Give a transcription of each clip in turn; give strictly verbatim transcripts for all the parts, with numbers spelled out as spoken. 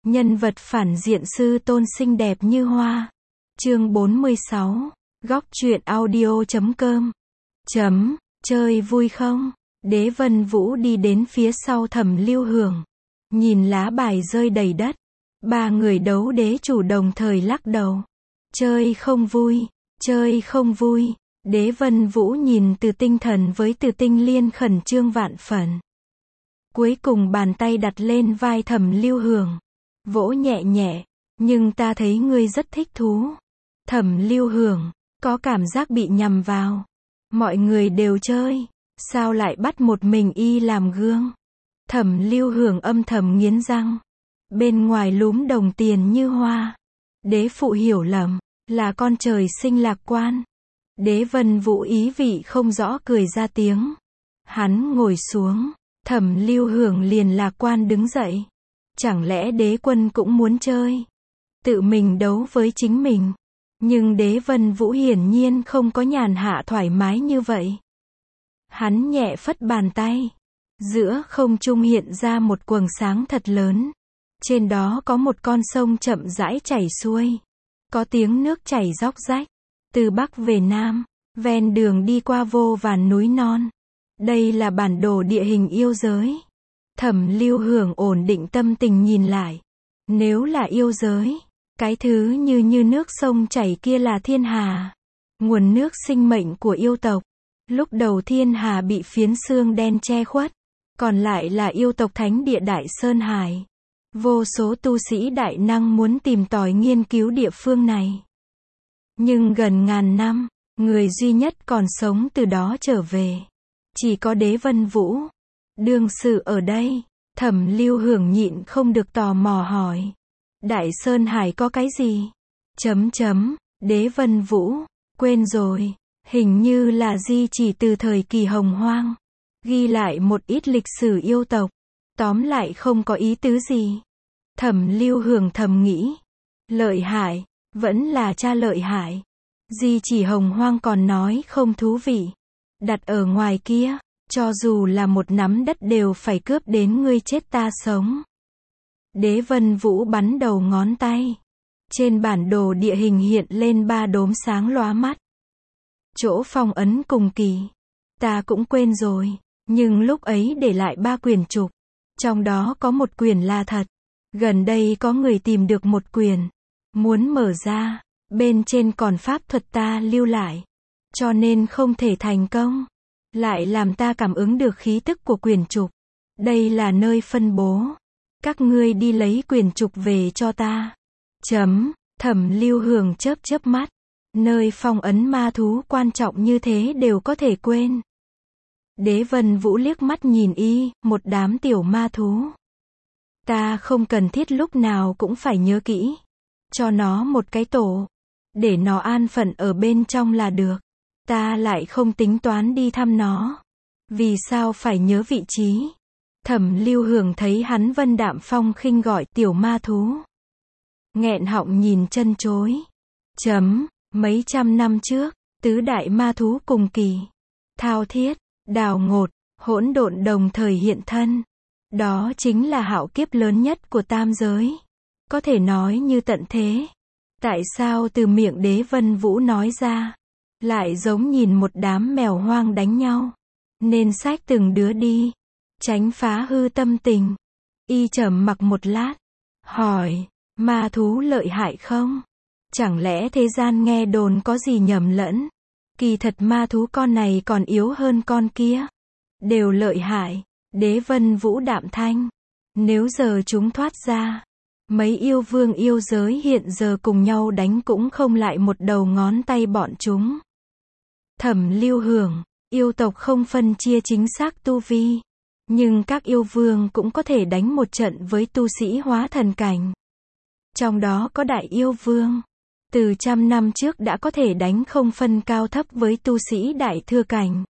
Nhân vật phản diện sư tôn xinh đẹp như hoa. Chương bốn mươi sáu. Góc truyện audio chấm com. Chấm, chơi vui không? Đế Vân Vũ đi đến phía sau Thẩm Lưu Hưởng. Nhìn lá bài rơi đầy đất. Ba người đấu đế chủ đồng thời lắc đầu. Chơi không vui, chơi không vui. Đế Vân Vũ nhìn Từ Tinh Thần với Từ Tinh Liên khẩn trương vạn phần. Cuối cùng bàn tay đặt lên vai Thẩm Lưu Hưởng. Vỗ nhẹ nhẹ, nhưng ta thấy ngươi rất thích thú. Thẩm Lưu Hưởng, có cảm giác bị nhầm vào. Mọi người đều chơi, sao lại bắt một mình y làm gương? Thẩm Lưu Hưởng âm thầm nghiến răng. Bên ngoài lúm đồng tiền như hoa. Đế phụ hiểu lầm, là con trời sinh lạc quan. Đế Vân Vũ ý vị không rõ cười ra tiếng. Hắn ngồi xuống, Thẩm Lưu Hưởng liền lạc quan đứng dậy. Chẳng lẽ đế quân cũng muốn chơi? Tự mình đấu với chính mình. Nhưng Đế Vân Vũ hiển nhiên không có nhàn hạ thoải mái như vậy. Hắn nhẹ phất bàn tay. Giữa không trung hiện ra một quầng sáng thật lớn. Trên đó có một con sông chậm rãi chảy xuôi. Có tiếng nước chảy róc rách. Từ Bắc về Nam, ven đường đi qua vô vàn núi non. Đây là bản đồ địa hình yêu giới. Thẩm Lưu Hưởng ổn định tâm tình nhìn lại. Nếu là yêu giới, cái thứ như như nước sông chảy kia là thiên hà. Nguồn nước sinh mệnh của yêu tộc. Lúc đầu thiên hà bị phiến xương đen che khuất. Còn lại là yêu tộc thánh địa Đại Sơn Hải. Vô số tu sĩ đại năng muốn tìm tòi nghiên cứu địa phương này. Nhưng gần ngàn năm, người duy nhất còn sống từ đó trở về. Chỉ có Đế Vân Vũ. Đương sự ở đây, Thẩm Lưu Hưởng nhịn không được tò mò hỏi. Đại Sơn Hải có cái gì? Chấm chấm, Đế Vân Vũ, quên rồi, hình như là di chỉ từ thời kỳ Hồng Hoang. Ghi lại một ít lịch sử yêu tộc. Tóm lại không có ý tứ gì. Thẩm Lưu Hưởng thầm nghĩ. Lợi hại, vẫn là cha lợi hại. Di chỉ Hồng Hoang còn nói không thú vị. Đặt ở ngoài kia, cho dù là một nắm đất đều phải cướp đến ngươi chết ta sống. Đế Vân Vũ bắn đầu ngón tay. Trên bản đồ địa hình hiện lên ba đốm sáng lóa mắt. Chỗ phong ấn cùng kỳ. Ta cũng quên rồi, nhưng lúc ấy để lại ba quyển trục. Trong đó có một quyển là thật. Gần đây có người tìm được một quyển. Muốn mở ra, bên trên còn pháp thuật ta lưu lại. Cho nên không thể thành công. Lại làm ta cảm ứng được khí tức của quyển trục. Đây là nơi phân bố. Các ngươi đi lấy quyển trục về cho ta. Chấm, Thẩm Lưu Hưởng chớp chớp mắt. Nơi phong ấn ma thú quan trọng như thế đều có thể quên. Đế Vân Vũ liếc mắt nhìn y, một đám tiểu ma thú. Ta không cần thiết lúc nào cũng phải nhớ kỹ. Cho nó một cái tổ. Để nó an phận ở bên trong là được. Ta lại không tính toán đi thăm nó. Vì sao phải nhớ vị trí? Thẩm Lưu Hưởng thấy hắn vân đạm phong khinh gọi tiểu ma thú. Nghẹn họng nhìn chân chối. Chấm, mấy trăm năm trước, tứ đại ma thú cùng kỳ. Thao thiết, đào ngột, hỗn độn đồng thời hiện thân. Đó chính là hạo kiếp lớn nhất của tam giới. Có thể nói như tận thế. Tại sao từ miệng Đế Vân Vũ nói ra, lại giống nhìn một đám mèo hoang đánh nhau. Nên xách từng đứa đi. Tránh phá hư tâm tình. Y trầm mặc một lát. Hỏi, ma thú lợi hại không? Chẳng lẽ thế gian nghe đồn có gì nhầm lẫn? Kỳ thật ma thú con này còn yếu hơn con kia. Đều lợi hại. Đế Vân Vũ đạm thanh. Nếu giờ chúng thoát ra, mấy yêu vương yêu giới hiện giờ cùng nhau đánh cũng không lại một đầu ngón tay bọn chúng. Thẩm Lưu Hưởng, yêu tộc không phân chia chính xác tu vi. Nhưng các yêu vương cũng có thể đánh một trận với tu sĩ hóa thần cảnh. Trong đó có đại yêu vương. Từ trăm năm trước đã có thể đánh không phân cao thấp với tu sĩ đại thừa cảnh.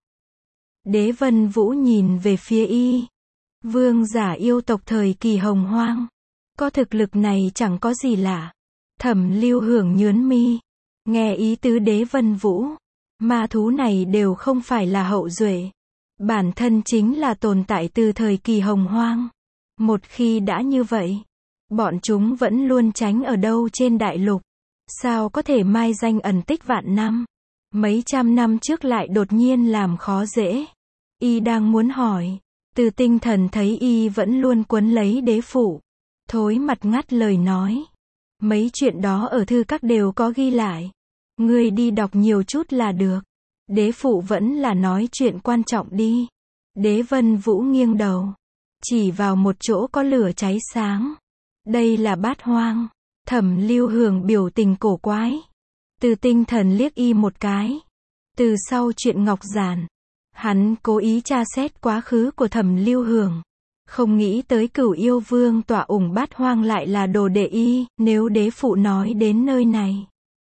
Đế Vân Vũ nhìn về phía y. Vương giả yêu tộc thời kỳ Hồng Hoang. Có thực lực này chẳng có gì lạ. Thẩm Lưu Hưởng nhướng mi. Nghe ý tứ Đế Vân Vũ. Ma thú này đều không phải là hậu duệ. Bản thân chính là tồn tại từ thời kỳ Hồng Hoang. Một khi đã như vậy, Bọn chúng vẫn luôn tránh ở đâu trên đại lục. Sao có thể mai danh ẩn tích vạn năm? Mấy trăm năm trước lại đột nhiên làm khó dễ. Y đang muốn hỏi. Từ Tinh Thần thấy y vẫn luôn quấn lấy đế phụ. Thối mặt ngắt lời nói. Mấy chuyện đó ở thư các đều có ghi lại. Ngươi đi đọc nhiều chút là được. Đế phụ vẫn là nói chuyện quan trọng đi. Đế Vân Vũ nghiêng đầu. Chỉ vào một chỗ có lửa cháy sáng. Đây là Bát Hoang. Thẩm Lưu Hưởng biểu tình cổ quái. Từ Tinh Thần liếc y một cái. Từ sau chuyện Ngọc Giản, hắn cố ý tra xét quá khứ của Thẩm Lưu Hưởng. Không nghĩ tới Cửu Yêu Vương tọa ủng Bát Hoang lại là đồ đệ y, nếu đế phụ nói đến nơi này.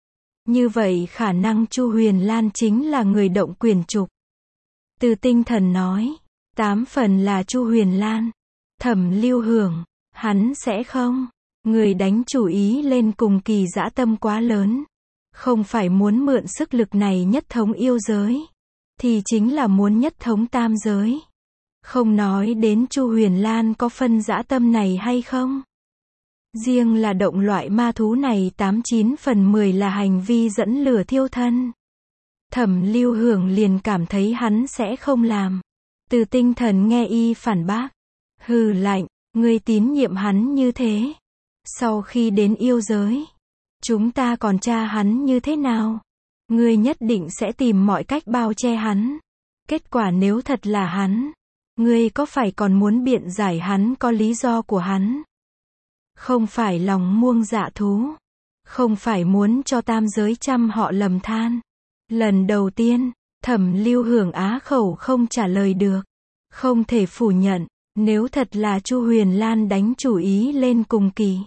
Như vậy khả năng Chu Huyền Lan chính là người động quyền trục. Từ Tinh Thần nói, tám phần là Chu Huyền Lan. Thẩm Lưu Hưởng, hắn sẽ không. Người đánh chủ ý lên cùng kỳ dã tâm quá lớn. Không phải muốn mượn sức lực này nhất thống yêu giới. Thì chính là muốn nhất thống tam giới. Không nói đến Chu Huyền Lan có phân dã tâm này hay không. Riêng là động loại ma thú này tám chín phần mười là hành vi dẫn lửa thiêu thân. Thẩm Lưu Hưởng liền cảm thấy hắn sẽ không làm. Từ Tinh Thần nghe y phản bác. Hừ lạnh, ngươi tín nhiệm hắn như thế. Sau khi đến yêu giới, chúng ta còn tra hắn như thế nào? Ngươi nhất định sẽ tìm mọi cách bao che hắn. Kết quả nếu thật là hắn, ngươi có phải còn muốn biện giải hắn có lý do của hắn? Không phải lòng muông dạ thú. Không phải muốn cho tam giới trăm họ lầm than. Lần đầu tiên, Thẩm Lưu Hưởng á khẩu không trả lời được. Không thể phủ nhận, nếu thật là Chu Huyền Lan đánh chủ ý lên cùng kỳ.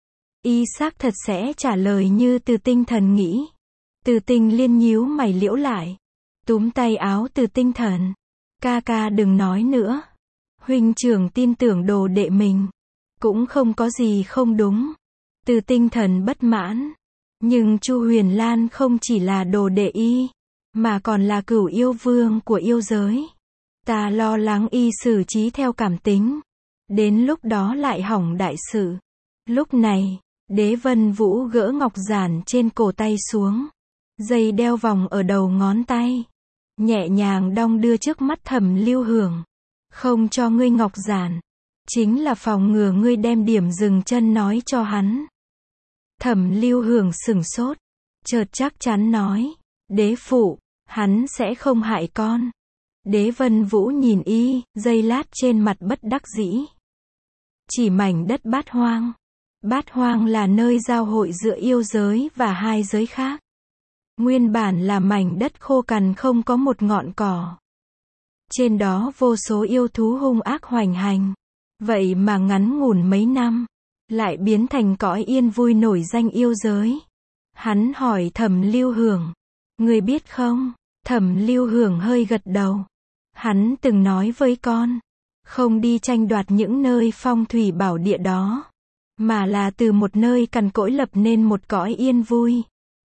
Y xác thật sẽ trả lời như Từ Tinh Thần nghĩ. Từ Tinh Liên nhíu mày liễu lại. Túm tay áo Từ Tinh Thần. Ca ca đừng nói nữa. Huynh trưởng tin tưởng đồ đệ mình. Cũng không có gì không đúng. Từ Tinh Thần bất mãn. Nhưng Chu Huyền Lan không chỉ là đồ đệ y, mà còn là Cửu Yêu Vương của yêu giới. Ta lo lắng y xử trí theo cảm tính. Đến lúc đó lại hỏng đại sự. Lúc này, Đế Vân Vũ gỡ ngọc giản trên cổ tay xuống. Dây đeo vòng ở đầu ngón tay. Nhẹ nhàng đong đưa trước mắt Thẩm Lưu Hưởng. Không cho ngươi ngọc giản. Chính là phòng ngừa ngươi đem điểm dừng chân nói cho hắn. Thẩm Lưu Hưởng sửng sốt. Chợt chắc chắn nói. Đế phụ, hắn sẽ không hại con. Đế Vân Vũ nhìn y, giây lát trên mặt bất đắc dĩ. Chỉ mảnh đất Bát Hoang. Bát Hoang là nơi giao hội giữa yêu giới và hai giới khác. Nguyên bản là mảnh đất khô cằn không có một ngọn cỏ. Trên đó vô số yêu thú hung ác hoành hành. Vậy mà ngắn ngủn mấy năm, lại biến thành cõi yên vui nổi danh yêu giới. Hắn hỏi Thẩm Lưu Hưởng. Ngươi biết không? Thẩm Lưu Hưởng hơi gật đầu. Hắn từng nói với con. Không đi tranh đoạt những nơi phong thủy bảo địa đó. Mà là từ một nơi cằn cỗi lập nên một cõi yên vui.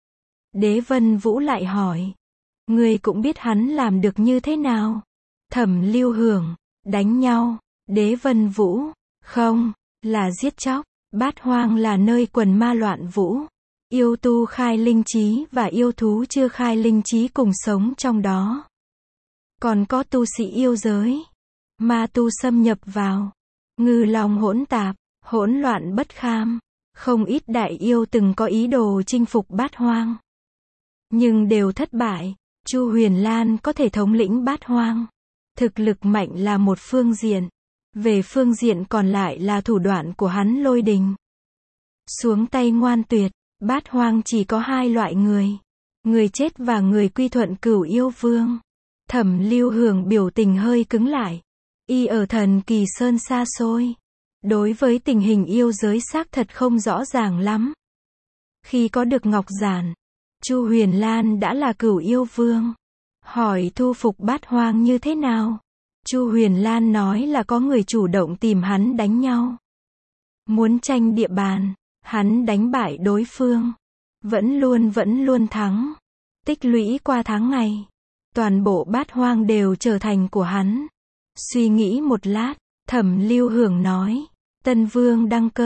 Đế Vân Vũ lại hỏi. Ngươi cũng biết hắn làm được như thế nào? Thẩm Lưu Hưởng. Đánh nhau. Đế Vân Vũ. Không, là giết chóc. Bát Hoang là nơi quần ma loạn vũ. Yêu tu khai linh trí và yêu thú chưa khai linh trí cùng sống trong đó. Còn có tu sĩ yêu giới. Ma tu xâm nhập vào. Ngư long hỗn tạp, hỗn loạn bất kham. Không ít đại yêu từng có ý đồ chinh phục Bát Hoang. Nhưng đều thất bại. Chu Huyền Lan có thể thống lĩnh Bát Hoang. Thực lực mạnh là một phương diện. Về phương diện còn lại là thủ đoạn của hắn Lôi Đình. Xuống tay ngoan tuyệt. Bát Hoang chỉ có hai loại người. Người chết và người quy thuận Cửu Yêu Vương. Thẩm Lưu Hưởng biểu tình hơi cứng lại. Y ở Thần Kỳ Sơn xa xôi. Đối với tình hình yêu giới xác thật không rõ ràng lắm. Khi có được ngọc giản, Chu Huyền Lan đã là Cửu Yêu Vương. Hỏi thu phục Bát Hoang như thế nào? Chu Huyền Lan nói là có người chủ động tìm hắn đánh nhau. Muốn tranh địa bàn, hắn đánh bại đối phương. Vẫn luôn vẫn luôn thắng. Tích lũy qua tháng ngày. Toàn bộ Bát Hoang đều trở thành của hắn. Suy nghĩ một lát, Thẩm Lưu Hưởng nói. Tân Vương đăng cơ.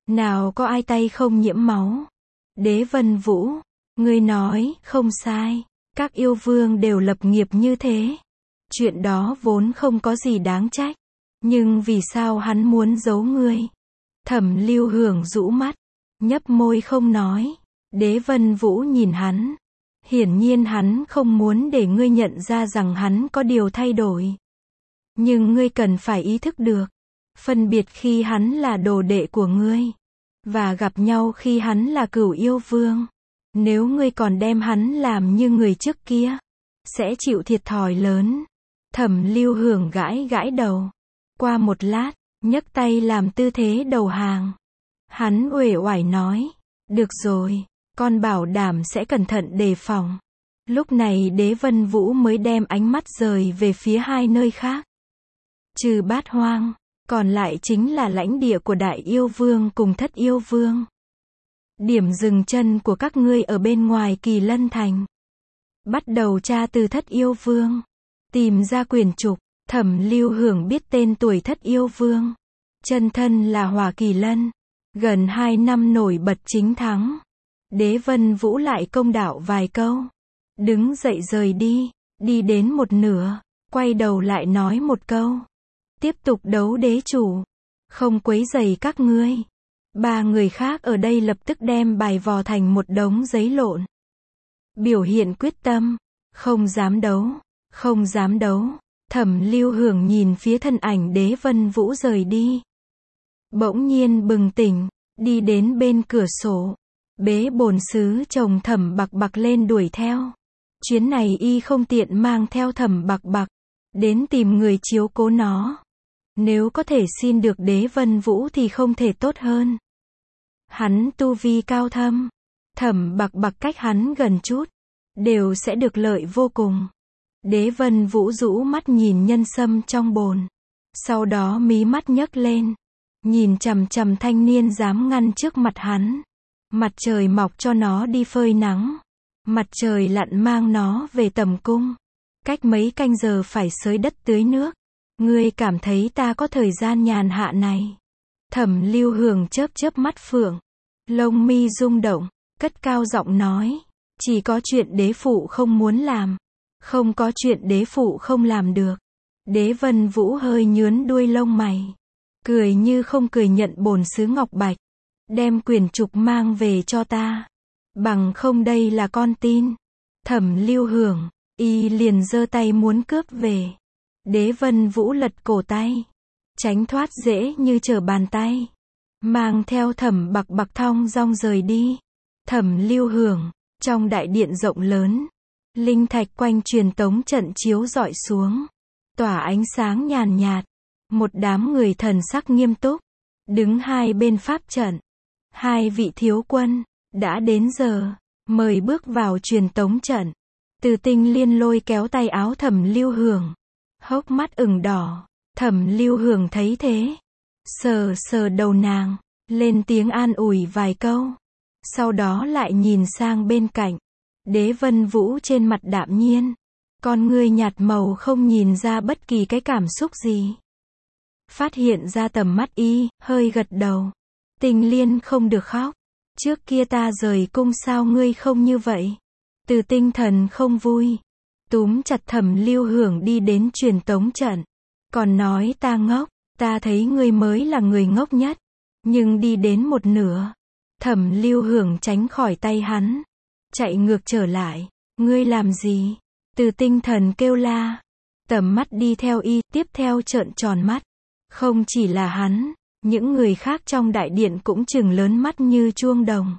Nào có ai tay không nhiễm máu. Đế Vân Vũ, ngươi nói, không sai. Các yêu vương đều lập nghiệp như thế. Chuyện đó vốn không có gì đáng trách. Nhưng vì sao hắn muốn giấu ngươi? Thẩm Lưu Hưởng rũ mắt, nhấp môi không nói. Đế Vân Vũ nhìn hắn. Hiển nhiên hắn không muốn để ngươi nhận ra rằng hắn có điều thay đổi. Nhưng ngươi cần phải ý thức được. Phân biệt khi hắn là đồ đệ của ngươi. Và gặp nhau khi hắn là cửu yêu vương. Nếu ngươi còn đem hắn làm như người trước kia. Sẽ chịu thiệt thòi lớn. Thẩm Lưu Hưởng gãi gãi đầu. Qua một lát, nhấc tay làm tư thế đầu hàng. Hắn uể oải nói. Được rồi, con bảo đảm sẽ cẩn thận đề phòng. Lúc này Đế Vân Vũ mới đem ánh mắt rời về phía hai nơi khác. Trừ Bát Hoang, còn lại chính là lãnh địa của Đại Yêu Vương cùng Thất Yêu Vương. Điểm dừng chân của các ngươi ở bên ngoài Kỳ Lân Thành. Bắt đầu tra từ Thất Yêu Vương. Tìm ra quyển trục. Thẩm Lưu Hưởng biết tên tuổi Thất Yêu Vương. Chân thân là Hỏa Kỳ Lân. Gần hai năm nổi bật chính thắng. Đế Vân Vũ lại công đạo vài câu. Đứng dậy rời đi. Đi đến một nửa. Quay đầu lại nói một câu. Tiếp tục đấu đế chủ. Không quấy rầy các ngươi. Ba người khác ở đây lập tức đem bài vò thành một đống giấy lộn. Biểu hiện quyết tâm. Không dám đấu. Không dám đấu. Thẩm Lưu Hưởng nhìn phía thân ảnh Đế Vân Vũ rời đi. Bỗng nhiên bừng tỉnh. Đi đến bên cửa sổ. Bế bổn sứ chồng Thẩm Bạc Bạc lên đuổi theo. Chuyến này y không tiện mang theo Thẩm Bạc Bạc. Đến tìm người chiếu cố nó. Nếu có thể xin được Đế Vân Vũ thì không thể tốt hơn. Hắn tu vi cao thâm. Thẩm Bạc Bạc cách hắn gần chút. Đều sẽ được lợi vô cùng. Đế Vân Vũ rũ mắt nhìn nhân sâm trong bồn. Sau đó mí mắt nhấc lên. Nhìn chằm chằm thanh niên dám ngăn trước mặt hắn. Mặt trời mọc cho nó đi phơi nắng. Mặt trời lặn mang nó về tầm cung. Cách mấy canh giờ phải xới đất tưới nước. Ngươi cảm thấy ta có thời gian nhàn hạ này? Thẩm Lưu Hưởng chớp chớp mắt phượng. Lông mi rung động. Cất cao giọng nói. Chỉ có chuyện đế phụ không muốn làm. Không có chuyện đế phụ không làm được. Đế Vân Vũ hơi nhướn đuôi lông mày. Cười như không cười nhận bổn sứ ngọc bạch. Đem quyển trục mang về cho ta. Bằng không đây là con tin. Thẩm Lưu Hưởng. Y liền giơ tay muốn cướp về. Đế Vân Vũ lật cổ tay. Tránh thoát dễ như trở bàn tay. Mang theo Thẩm Bạc Bạc thong dong rời đi. Thẩm Lưu Hưởng. Trong đại điện rộng lớn. Linh thạch quanh truyền tống trận chiếu rọi xuống. Tỏa ánh sáng nhàn nhạt. Một đám người thần sắc nghiêm túc. Đứng hai bên pháp trận. Hai vị thiếu quân. Đã đến giờ. Mời bước vào truyền tống trận. Từ Tinh Liên lôi kéo tay áo Thẩm Lưu Hưởng. Hốc mắt ửng đỏ. Thẩm Lưu Hưởng thấy thế. Sờ sờ đầu nàng. Lên tiếng an ủi vài câu. Sau đó lại nhìn sang bên cạnh. Đế Vân Vũ trên mặt đạm nhiên. Con ngươi nhạt màu không nhìn ra bất kỳ cái cảm xúc gì. Phát hiện ra tầm mắt y, hơi gật đầu. Tình Liên không được khóc. Trước kia ta rời cung sao ngươi không như vậy? Từ Tinh Thần không vui. Túm chặt Thẩm Lưu Hưởng đi đến truyền tống trận. Còn nói ta ngốc, ta thấy ngươi mới là người ngốc nhất. Nhưng đi đến một nửa. Thẩm Lưu Hưởng tránh khỏi tay hắn. Chạy ngược trở lại. Ngươi làm gì? Từ Tinh Thần kêu la. Tầm mắt đi theo y, tiếp theo trợn tròn mắt. Không chỉ là hắn, những người khác trong đại điện cũng trừng lớn mắt như chuông đồng.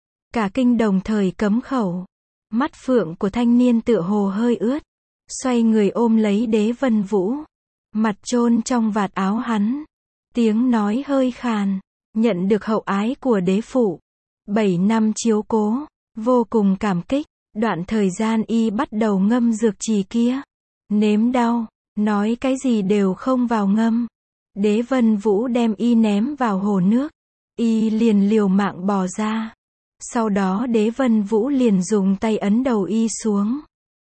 Cả kinh đồng thời cấm khẩu. Mắt phượng của thanh niên tựa hồ hơi ướt. Xoay người ôm lấy Đế Vân Vũ. Mặt chôn trong vạt áo hắn. Tiếng nói hơi khàn. Nhận được hậu ái của đế phụ. Bảy năm chiếu cố. Vô cùng cảm kích. Đoạn thời gian y bắt đầu ngâm dược trì kia. Nếm đau. Nói cái gì đều không vào ngâm. Đế Vân Vũ đem y ném vào hồ nước. Y liền liều mạng bò ra. Sau đó Đế Vân Vũ liền dùng tay ấn đầu y xuống.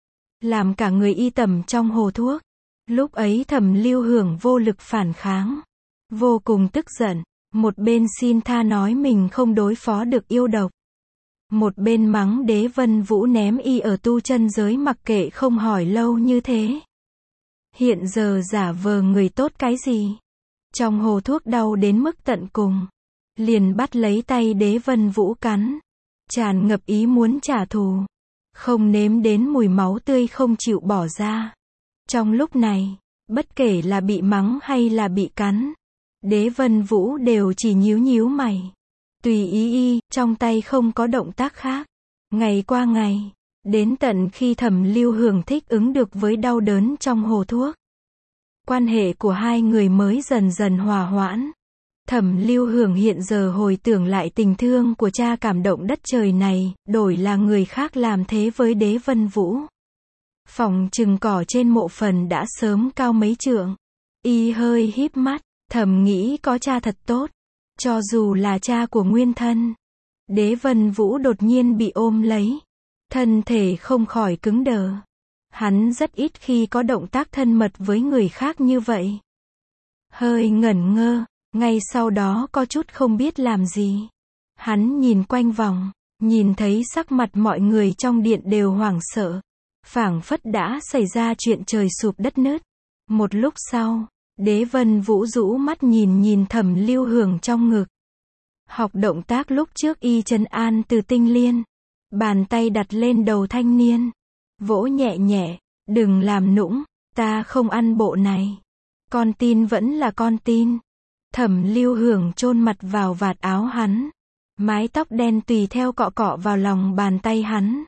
Làm cả người y tẩm trong hồ thuốc. Lúc ấy Thẩm Lưu Hưởng vô lực phản kháng. Vô cùng tức giận. Một bên xin tha nói mình không đối phó được yêu độc. Một bên mắng Đế Vân Vũ ném y ở tu chân giới mặc kệ không hỏi lâu như thế. Hiện giờ giả vờ người tốt cái gì? Trong hồ thuốc đau đến mức tận cùng. Liền bắt lấy tay Đế Vân Vũ cắn. Tràn ngập ý muốn trả thù. Không nếm đến mùi máu tươi không chịu bỏ ra. Trong lúc này, bất kể là bị mắng hay là bị cắn, Đế Vân Vũ đều chỉ nhíu nhíu mày. Tùy ý y, trong tay không có động tác khác. Ngày qua ngày, đến tận khi Thẩm Lưu Hưởng thích ứng được với đau đớn trong hồ thuốc. Quan hệ của hai người mới dần dần hòa hoãn. Thẩm Lưu Hưởng hiện giờ hồi tưởng lại tình thương của cha cảm động đất trời này, đổi là người khác làm thế với Đế Vân Vũ. Phòng chừng cỏ trên mộ phần đã sớm cao mấy trượng. Y hơi híp mắt, thầm nghĩ có cha thật tốt. Cho dù là cha của nguyên thân. Đế Vân Vũ đột nhiên bị ôm lấy. Thân thể không khỏi cứng đờ. Hắn rất ít khi có động tác thân mật với người khác như vậy. Hơi ngẩn ngơ, ngay sau đó có chút không biết làm gì. Hắn nhìn quanh vòng, nhìn thấy sắc mặt mọi người trong điện đều hoảng sợ. Phảng phất đã xảy ra chuyện trời sụp đất nứt. Một lúc sau, Đế Vân Vũ rũ mắt nhìn nhìn Thẩm Lưu Hưởng trong ngực. Học động tác lúc trước y trấn an Từ Tinh Liên. Bàn tay đặt lên đầu thanh niên. Vỗ nhẹ nhẹ, đừng làm nũng, ta không ăn bộ này. Con tin vẫn là con tin. Thẩm Lưu Hưởng chôn mặt vào vạt áo hắn. Mái tóc đen tùy theo cọ cọ vào lòng bàn tay hắn.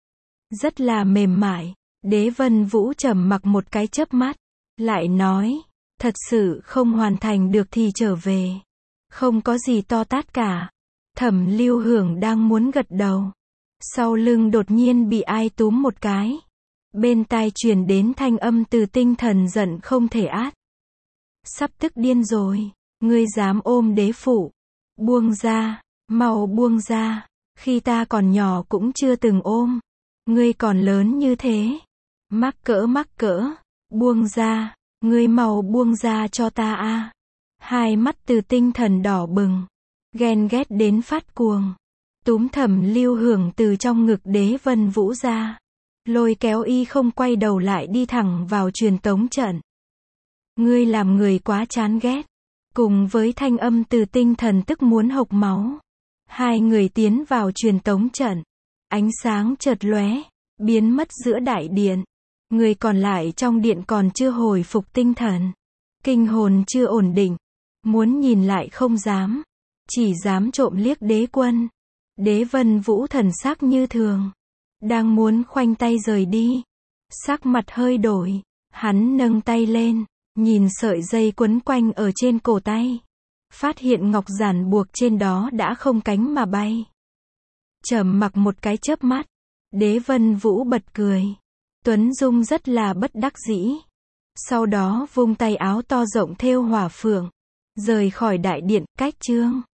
Rất là mềm mại. Đế Vân Vũ trầm mặc một cái chớp mắt. Lại nói, thật sự không hoàn thành được thì trở về. Không có gì to tát cả. Thẩm Lưu Hưởng đang muốn gật đầu. Sau lưng đột nhiên bị ai túm một cái. Bên tai truyền đến thanh âm từ tinh thần giận không thể át. Sắp tức điên rồi. Ngươi dám ôm đế phụ. Buông ra, mau buông ra. Khi ta còn nhỏ cũng chưa từng ôm. Ngươi còn lớn như thế. Mắc cỡ mắc cỡ. Buông ra. Ngươi mau buông ra cho ta a. Hai mắt từ tinh thần đỏ bừng. Ghen ghét đến phát cuồng. Túm Thẩm Lưu Hưởng từ trong ngực Đế Vân Vũ ra. Lôi kéo y không quay đầu lại đi thẳng vào truyền tống trận. Ngươi làm người quá chán ghét. Cùng với thanh âm từ tinh thần tức muốn hộc máu. Hai người tiến vào truyền tống trận. Ánh sáng chợt lóe, biến mất giữa đại điện. Người còn lại trong điện còn chưa hồi phục tinh thần. Kinh hồn chưa ổn định. Muốn nhìn lại không dám. Chỉ dám trộm liếc đế quân. Đế Vân Vũ thần sắc như thường. Đang muốn khoanh tay rời đi. Sắc mặt hơi đổi. Hắn nâng tay lên. Nhìn sợi dây quấn quanh ở trên cổ tay. Phát hiện ngọc giản buộc trên đó đã không cánh mà bay. Trầm mặc một cái chớp mắt. Đế Vân Vũ bật cười. Tuấn Dung rất là bất đắc dĩ. Sau đó vung tay áo to rộng thêu hỏa phượng. Rời khỏi đại điện, cách chương.